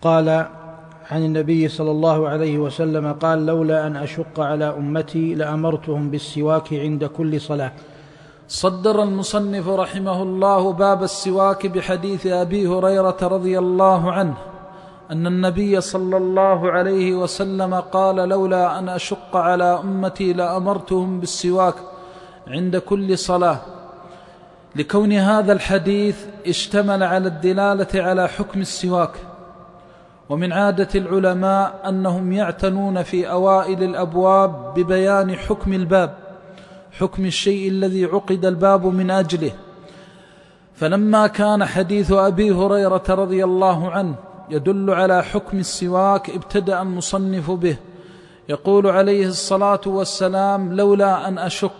قال عن النبي صلى الله عليه وسلم قال: لولا أن أشق على أمتي لأمرتهم بالسواك عند كل صلاة. صدر المصنف رحمه الله باب السواك بحديث أبي هريرة رضي الله عنه أن النبي صلى الله عليه وسلم قال: لولا أن أشق على أمتي لأمرتهم بالسواك عند كل صلاة، لكون هذا الحديث اشتمل على الدلالة على حكم السواك. ومن عادة العلماء أنهم يعتنون في أوائل الأبواب ببيان حكم الباب، حكم الشيء الذي عقد الباب من أجله. فلما كان حديث أبي هريرة رضي الله عنه يدل على حكم السواك ابتدأ المصنف به، يقول عليه الصلاة والسلام: لولا أن أشق.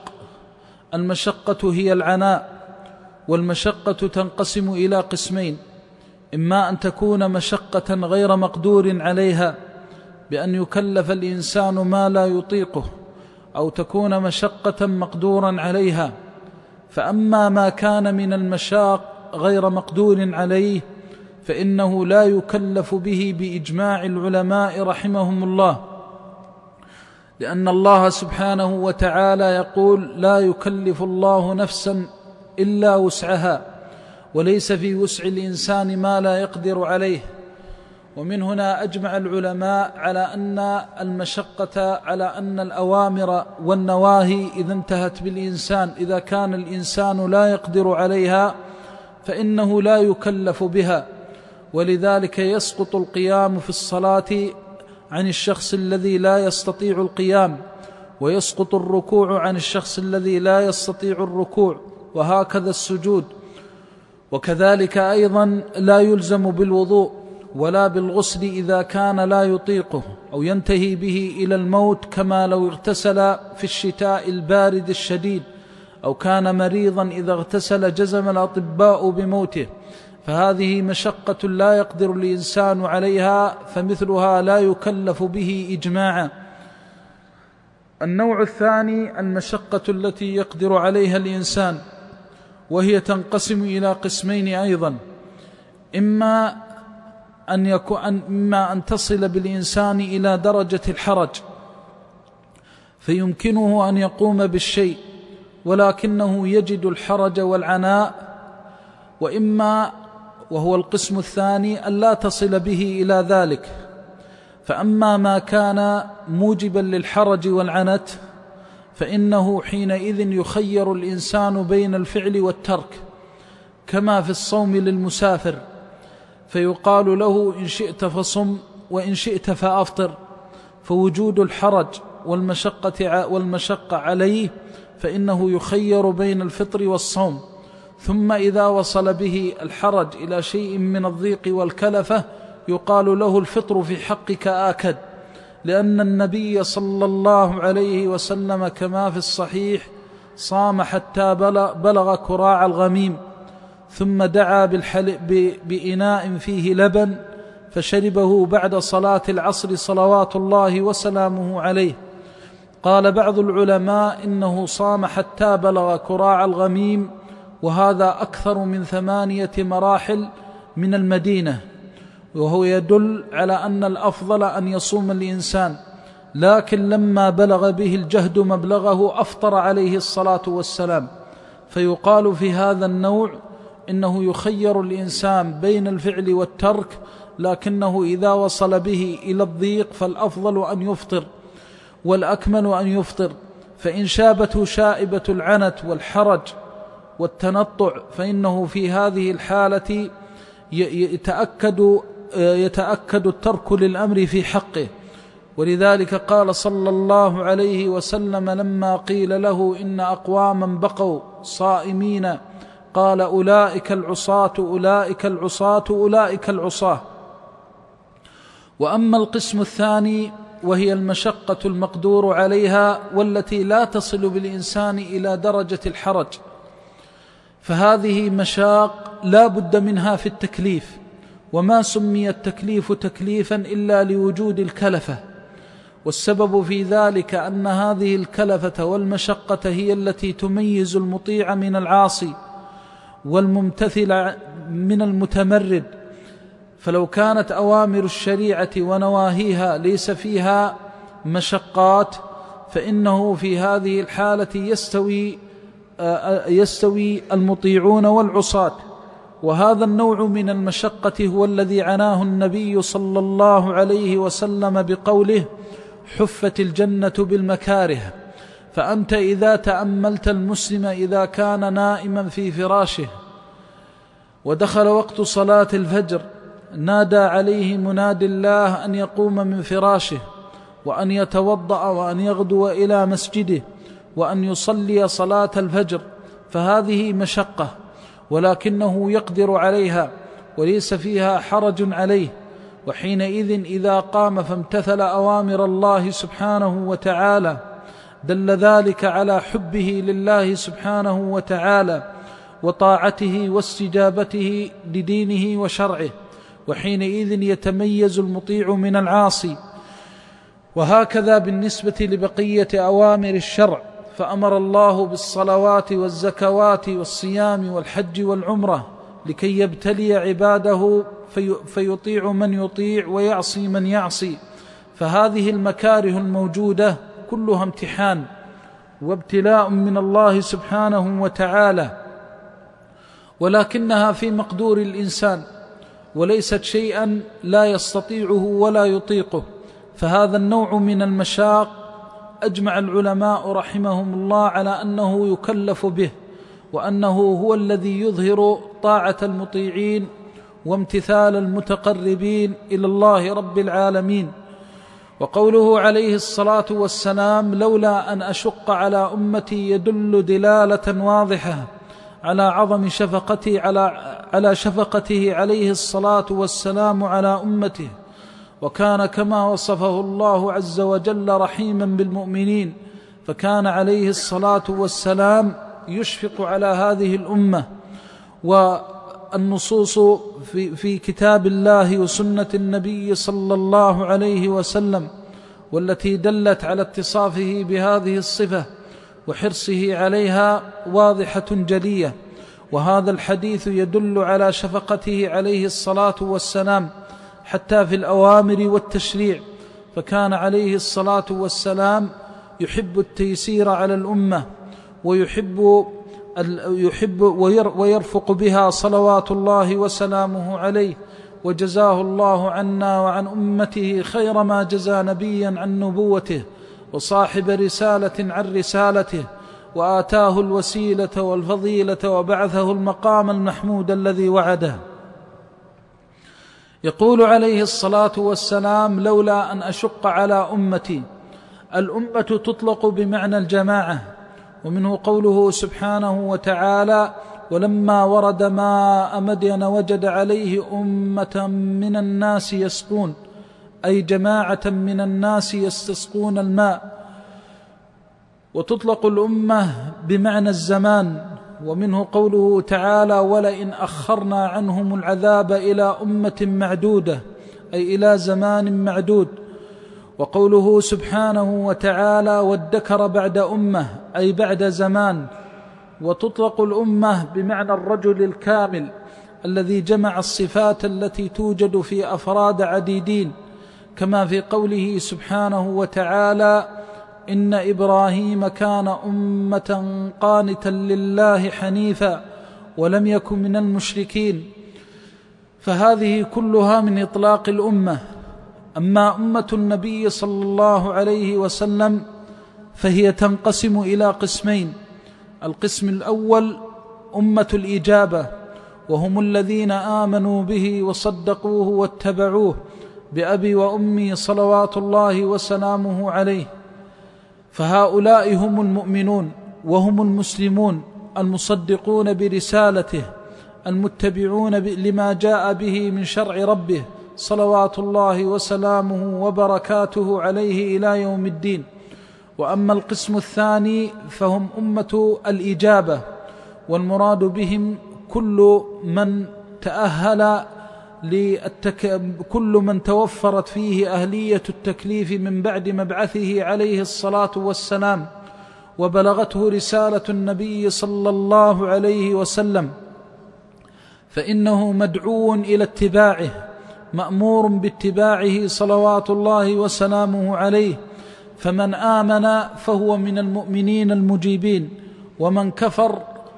المشقة هي العناء، والمشقة تنقسم إلى قسمين: إما أن تكون مشقة غير مقدور عليها بأن يكلف الإنسان ما لا يطيقه، أو تكون مشقة مقدورا عليها. فأما ما كان من المشاق غير مقدور عليه فإنه لا يكلف به بإجماع العلماء رحمهم الله، لأن الله سبحانه وتعالى يقول: لا يكلف الله نفسا إلا وسعها، وليس في وسع الإنسان ما لا يقدر عليه. ومن هنا أجمع العلماء على أن المشقة، على أن الأوامر والنواهي إذا انتهت بالإنسان، إذا كان الإنسان لا يقدر عليها فإنه لا يكلف بها. ولذلك يسقط القيام في الصلاة عن الشخص الذي لا يستطيع القيام، ويسقط الركوع عن الشخص الذي لا يستطيع الركوع، وهكذا السجود. وكذلك أيضا لا يلزم بالوضوء ولا بالغسل إذا كان لا يطيقه أو ينتهي به إلى الموت، كما لو اغتسل في الشتاء البارد الشديد، أو كان مريضا إذا اغتسل جزم الأطباء بموته. فهذه مشقة لا يقدر الإنسان عليها، فمثلها لا يكلف به إجماعا. النوع الثاني المشقة التي يقدر عليها الإنسان، وهي تنقسم إلى قسمين أيضا: إما أن تصل بالإنسان إلى درجة الحرج فيمكنه أن يقوم بالشيء ولكنه يجد الحرج والعناء، وإما، وهو القسم الثاني، أن لا تصل به إلى ذلك. فأما ما كان موجبا للحرج والعنت فإنه حينئذ يخير الإنسان بين الفعل والترك، كما في الصوم للمسافر، فيقال له: إن شئت فصم وإن شئت فأفطر. فوجود الحرج والمشقة عليه فإنه يخير بين الفطر والصوم. ثم إذا وصل به الحرج إلى شيء من الضيق والكلفة يقال له: الفطر في حقك آكد، لأن النبي صلى الله عليه وسلم كما في الصحيح صام حتى بلغ كراع الغميم، ثم دعا بإناء فيه لبن فشربه بعد صلاة العصر صلوات الله وسلامه عليه. قال بعض العلماء إنه صام حتى بلغ كراع الغميم، وهذا أكثر من 8 مراحل من المدينة، وهو يدل على أن الأفضل أن يصوم الإنسان. لكن لما بلغ به الجهد مبلغه أفطر عليه الصلاة والسلام. فيقال في هذا النوع إنه يخير الإنسان بين الفعل والترك، لكنه إذا وصل به إلى الضيق فالأفضل أن يفطر، والأكمل أن يفطر. فإن شابته شائبة العنت والحرج والتنطع فإنه في هذه الحالة يتأكد الترك للأمر في حقه. ولذلك قال صلى الله عليه وسلم لما قيل له: إن أقواما بقوا صائمين، قال: أولئك العصاة أولئك العصاة أولئك العصاة. وأما القسم الثاني وهي المشقة المقدور عليها والتي لا تصل بالإنسان إلى درجة الحرج، فهذه مشاق لا بد منها في التكليف، وما سمي التكليف تكليفا إلا لوجود الكلفة. والسبب في ذلك أن هذه الكلفة والمشقة هي التي تميز المطيع من العاصي والممتثل من المتمرد. فلو كانت أوامر الشريعة ونواهيها ليس فيها مشقات فإنه في هذه الحالة يستوي المطيعون والعصاة. وهذا النوع من المشقة هو الذي عناه النبي صلى الله عليه وسلم بقوله: حفت الجنة بالمكاره. فأنت إذا تأملت المسلم إذا كان نائما في فراشه ودخل وقت صلاة الفجر نادى عليه منادي الله أن يقوم من فراشه وأن يتوضأ وأن يغدو إلى مسجده وأن يصلي صلاة الفجر، فهذه مشقة ولكنه يقدر عليها وليس فيها حرج عليه. وحينئذ إذا قام فامتثل أوامر الله سبحانه وتعالى دل ذلك على حبه لله سبحانه وتعالى وطاعته واستجابته لدينه وشرعه، وحينئذ يتميز المطيع من العاصي. وهكذا بالنسبة لبقية أوامر الشرع، فأمر الله بالصلوات والزكوات والصيام والحج والعمرة لكي يبتلي عباده فيطيع من يطيع ويعصي من يعصي. فهذه المكاره الموجودة كلها امتحان وابتلاء من الله سبحانه وتعالى، ولكنها في مقدور الإنسان وليست شيئا لا يستطيعه ولا يطيقه. فهذا النوع من المشاق أجمع العلماء رحمهم الله على أنه يكلف به، وأنه هو الذي يظهر طاعة المطيعين وامتثال المتقربين إلى الله رب العالمين. وقوله عليه الصلاة والسلام: لولا أن أشق على أمتي، يدل دلالة واضحة على عظم شفقته عليه الصلاة والسلام على أمته، وكان كما وصفه الله عز وجل رحيما بالمؤمنين، فكان عليه الصلاة والسلام يشفق على هذه الأمة. والنصوص في كتاب الله وسنة النبي صلى الله عليه وسلم والتي دلت على اتصافه بهذه الصفة وحرصه عليها واضحة جلية. وهذا الحديث يدل على شفقته عليه الصلاة والسلام حتى في الأوامر والتشريع، فكان عليه الصلاة والسلام يحب التيسير على الأمة ويرفق بها صلوات الله وسلامه عليه، وجزاه الله عنا وعن أمته خير ما جزى نبيا عن نبوته وصاحب رسالة عن رسالته، وآتاه الوسيلة والفضيلة وبعثه المقام المحمود الذي وعده. يقول عليه الصلاة والسلام: لولا أن أشق على أمتي. الأمة تطلق بمعنى الجماعة، ومنه قوله سبحانه وتعالى: ولما ورد ماء مدين وجد عليه أمة من الناس يسقون، أي جماعة من الناس يستسقون الماء. وتطلق الأمة بمعنى الزمان، ومنه قوله تعالى: ولئن أخرنا عنهم العذاب إلى أمة معدودة، أي إلى زمان معدود. وقوله سبحانه وتعالى: وادكر بعد أمة، أي بعد زمان. وتطلق الأمة بمعنى الرجل الكامل الذي جمع الصفات التي توجد في أفراد عديدين، كما في قوله سبحانه وتعالى: إن إبراهيم كان أمة قانتا لله حنيفا ولم يكن من المشركين. فهذه كلها من إطلاق الأمة. أما أمة النبي صلى الله عليه وسلم فهي تنقسم إلى قسمين: القسم الأول أمة الإجابة، وهم الذين آمنوا به وصدقوه واتبعوه بأبي وأمي صلوات الله وسلامه عليه، فهؤلاء هم المؤمنون وهم المسلمون المصدقون برسالته المتبعون لما جاء به من شرع ربه صلوات الله وسلامه وبركاته عليه إلى يوم الدين. وأما القسم الثاني فهم أمة الإجابة، والمراد بهم كل من توفرت فيه أهلية التكليف من بعد مبعثه عليه الصلاة والسلام وبلغته رسالة النبي صلى الله عليه وسلم، فإنه مدعو إلى اتباعه مأمور باتباعه صلوات الله وسلامه عليه، فمن آمن فهو من المؤمنين المجيبين، ومن كفر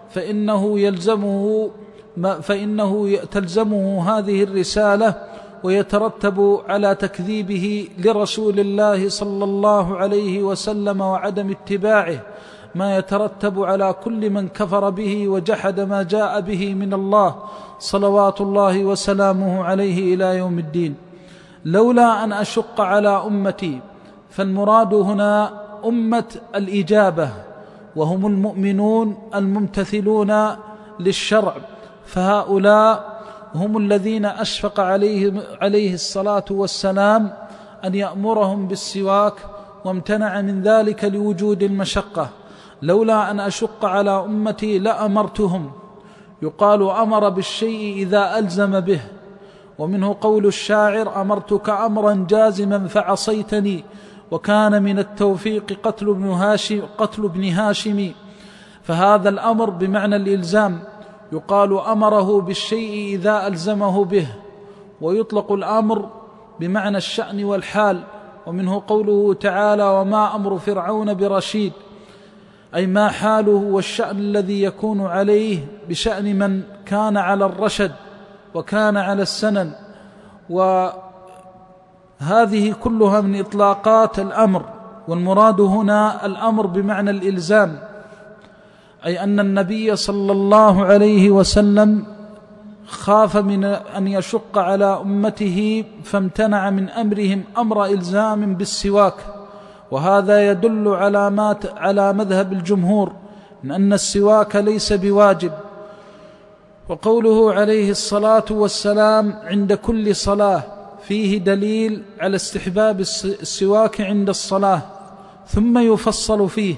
فإنه تلزمه هذه الرسالة، ويترتب على تكذيبه لرسول الله صلى الله عليه وسلم وعدم اتباعه ما يترتب على كل من كفر به وجحد ما جاء به من الله صلوات الله وسلامه عليه إلى يوم الدين. لولا أن أشق على أمتي، فالمراد هنا أمة الإجابة، وهم المؤمنون الممتثلون للشرع، فهؤلاء هم الذين أشفق عليه الصلاة والسلام أن يأمرهم بالسواك، وامتنع من ذلك لوجود المشقة. لولا أن أشق على أمتي لأمرتهم. يقال أمر بالشيء إذا ألزم به، ومنه قول الشاعر: أمرتك أمرا جازما فعصيتني، وكان من التوفيق قتل ابن هاشم. فهذا الأمر بمعنى الإلزام، يقال أمره بالشيء إذا ألزمه به، ويطلق الأمر بمعنى الشأن والحال. ومنه قوله تعالى: وما أمر فرعون برشيد، أي ما حاله والشأن الذي يكون عليه بشأن من كان على الرشد وكان على السنن. وهذه كلها من إطلاقات الأمر، والمراد هنا الأمر بمعنى الإلزام، أي أن النبي صلى الله عليه وسلم خاف من أن يشق على أمته، فامتنع من أمرهم أمر إلزام بالسواك. وهذا يدل على مذهب الجمهور من أن السواك ليس بواجب. وقوله عليه الصلاة والسلام عند كل صلاة فيه دليل على استحباب السواك عند الصلاة، ثم يفصل فيه.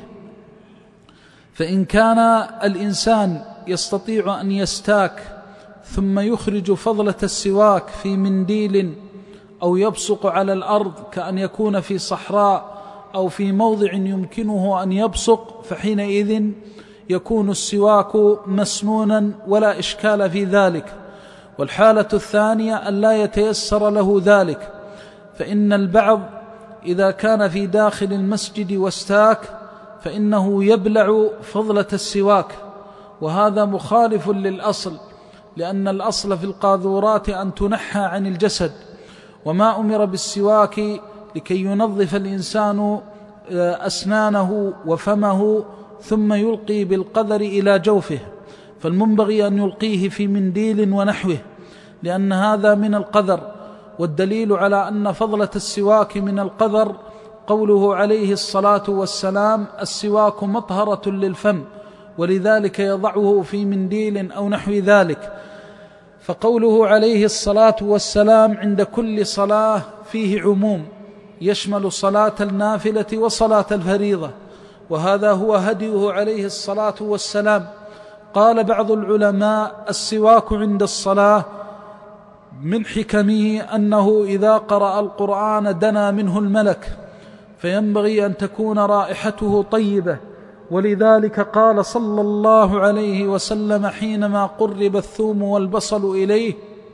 فإن كان الإنسان يستطيع أن يستاك ثم يخرج فضلة السواك في منديل أو يبصق على الأرض، كأن يكون في صحراء أو في موضع يمكنه أن يبصق، فحينئذ يكون السواك مسنونا ولا إشكال في ذلك. والحالة الثانية أن لا يتيسر له ذلك، فإن البعض إذا كان في داخل المسجد واستاك فإنه يبلع فضلة السواك، وهذا مخالف للأصل، لأن الأصل في القاذورات أن تنحى عن الجسد، وما أمر بالسواك لكي ينظف الإنسان أسنانه وفمه ثم يلقي بالقذر إلى جوفه، فالمنبغي أن يلقيه في منديل ونحوه، لأن هذا من القذر. والدليل على أن فضلة السواك من القذر قوله عليه الصلاة والسلام: السواك مطهرة للفم، ولذلك يضعه في منديل أو نحو ذلك. فقوله عليه الصلاة والسلام عند كل صلاة فيه عموم، يشمل صلاة النافلة وصلاة الفريضة، وهذا هو هديه عليه الصلاة والسلام. قال بعض العلماء: السواك عند الصلاة من حكمه أنه إذا قرأ القرآن دنا منه الملك، فينبغي أن تكون رائحته طيبة، ولذلك قال صلى الله عليه وسلم حينما قرب الثوم والبصل إليه: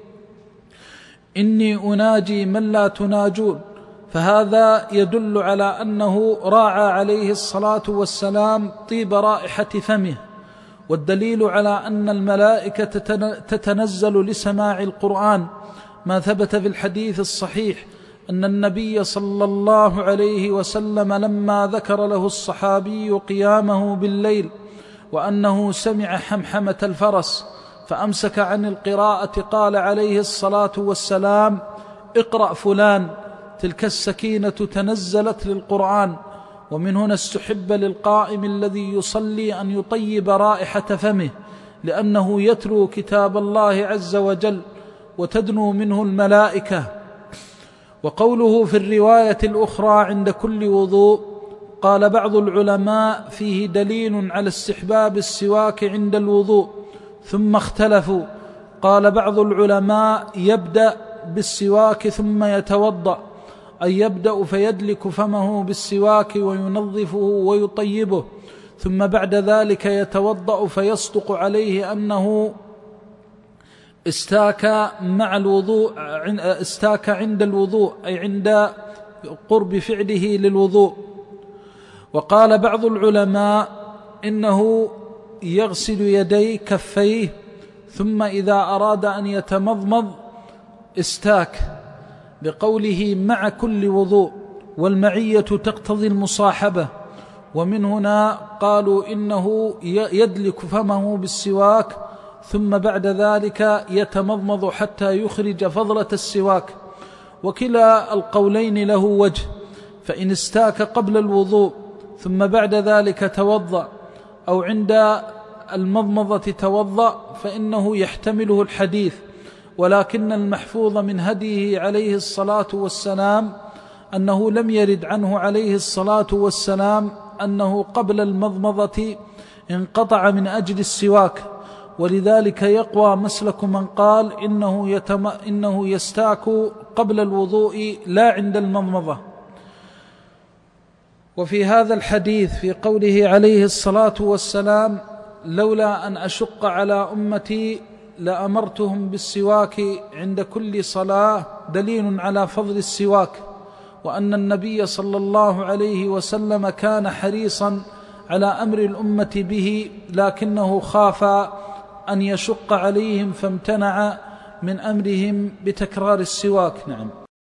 إني أناجي من لا تناجون. فهذا يدل على أنه راعى عليه الصلاة والسلام طيب رائحة فمه. والدليل على أن الملائكة تتنزل لسماع القرآن ما ثبت في الحديث الصحيح أن النبي صلى الله عليه وسلم لما ذكر له الصحابي قيامه بالليل وأنه سمع حمحمة الفرس فأمسك عن القراءة، قال عليه الصلاة والسلام: اقرأ فلان، تلك السكينة تنزلت للقرآن. ومن هنا استحب للقائم الذي يصلي أن يطيب رائحة فمه، لأنه يتلو كتاب الله عز وجل وتدنو منه الملائكة. وقوله في الرواية الأخرى عند كل وضوء، قال بعض العلماء فيه دليل على استحباب السواك عند الوضوء، ثم اختلفوا. قال بعض العلماء يبدأ بالسواك ثم يتوضأ، أي يبدأ فيدلك فمه بالسواك وينظفه ويطيبه، ثم بعد ذلك يتوضأ، فيصدق عليه أنه استاك مع الوضوء، استاك عند الوضوء أي عند قرب فعله للوضوء. وقال بعض العلماء إنه يغسل يديه كفيه ثم إذا أراد أن يتمضمض استاك، بقوله مع كل وضوء، والمعية تقتضي المصاحبة. ومن هنا قالوا إنه يدلك فمه بالسواك ثم بعد ذلك يتمضمض حتى يخرج فضلة السواك. وكلا القولين له وجه، فإن استاك قبل الوضوء ثم بعد ذلك توضأ أو عند المضمضة توضأ فإنه يحتمله الحديث. ولكن المحفوظ من هديه عليه الصلاة والسلام أنه لم يرد عنه عليه الصلاة والسلام أنه قبل المضمضة انقطع من أجل السواك، ولذلك يقوى مسلك من قال إنه يستاك قبل الوضوء لا عند المضمضة. وفي هذا الحديث في قوله عليه الصلاة والسلام لولا أن أشق على أمتي لأمرتهم بالسواك عند كل صلاة، دليل على فضل السواك، وأن النبي صلى الله عليه وسلم كان حريصا على أمر الأمة به، لكنه خاف أن يشق عليهم فامتنع من أمرهم بتكرار السواك. نعم.